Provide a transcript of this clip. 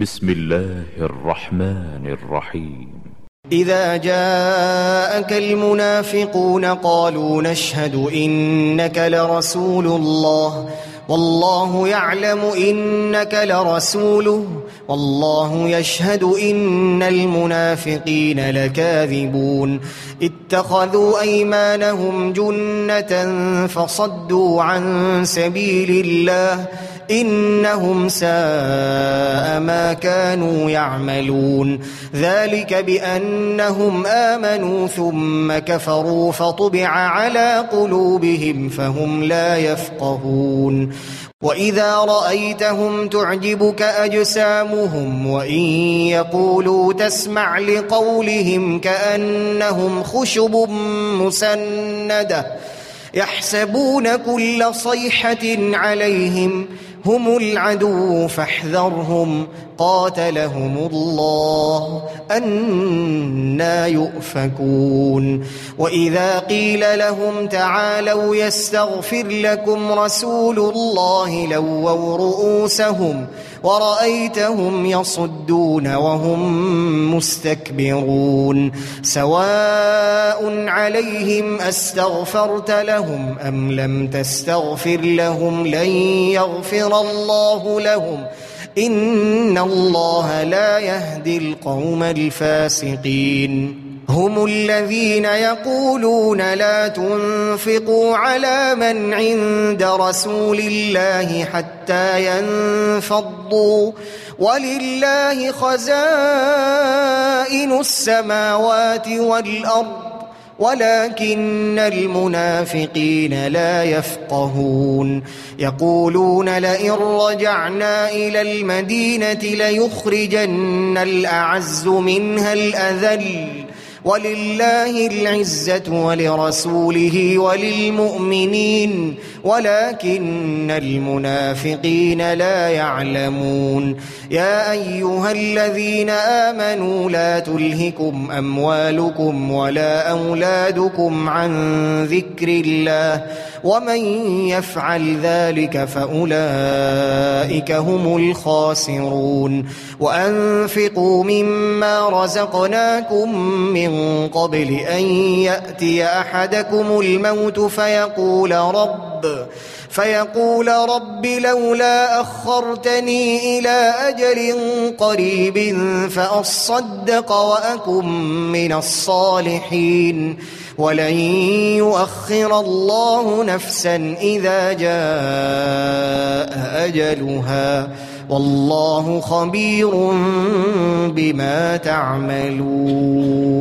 بسم الله الرحمن الرحيم. إذا جاءك المنافقون قالوا نشهد إنك لرسول الله والله يعلم إنك لرسوله والله يشهد إن المنافقين لكاذبون اتخذوا أيمانهم جنة فصدوا عن سبيل الله إنهم ساء ما كانوا يعملون ذلك بأنهم آمنوا ثم كفروا فطبع على قلوبهم فهم لا يفقهون وإذا رأيتهم تعجبك أجسامهم وإن يقولوا تسمع لقولهم كأنهم خشب مسندة يحسبون كل صيحة عليهم هم العدو فاحذرهم قاتلهم الله أنى يؤفكون وإذا قيل لهم تعالوا يستغفر لكم رسول الله لووا رؤوسهم ورأيتهم يصدون وهم مستكبرون سواء عليهم أستغفرت لهم أم لم تستغفر لهم لن يغفر الله لهم إن الله لا يهدي القوم الفاسقين هم الذين يقولون لا تنفقوا على من عند رسول الله حتى ينفضوا ولله خزائن السماوات والأرض ولكن المنافقين لا يفقهون يقولون لئن رجعنا إلى المدينة ليخرجن الأعز منها الأذل ولله العزة ولرسوله وللمؤمنين ولكن المنافقين لا يعلمون يا أيها الذين آمنوا لا تلهكم أموالكم ولا أولادكم عن ذكر الله ومن يفعل ذلك فأولئك هم الخاسرون وأنفقوا مما رزقناكم من قبل أن يأتي أحدكم الموت فيقول رب لولا أخرتني إلى أجل قريب فأصدق وأكن من الصالحين ولن يؤخر الله نفسا إذا جاء أجلها والله خبير بما تعملون.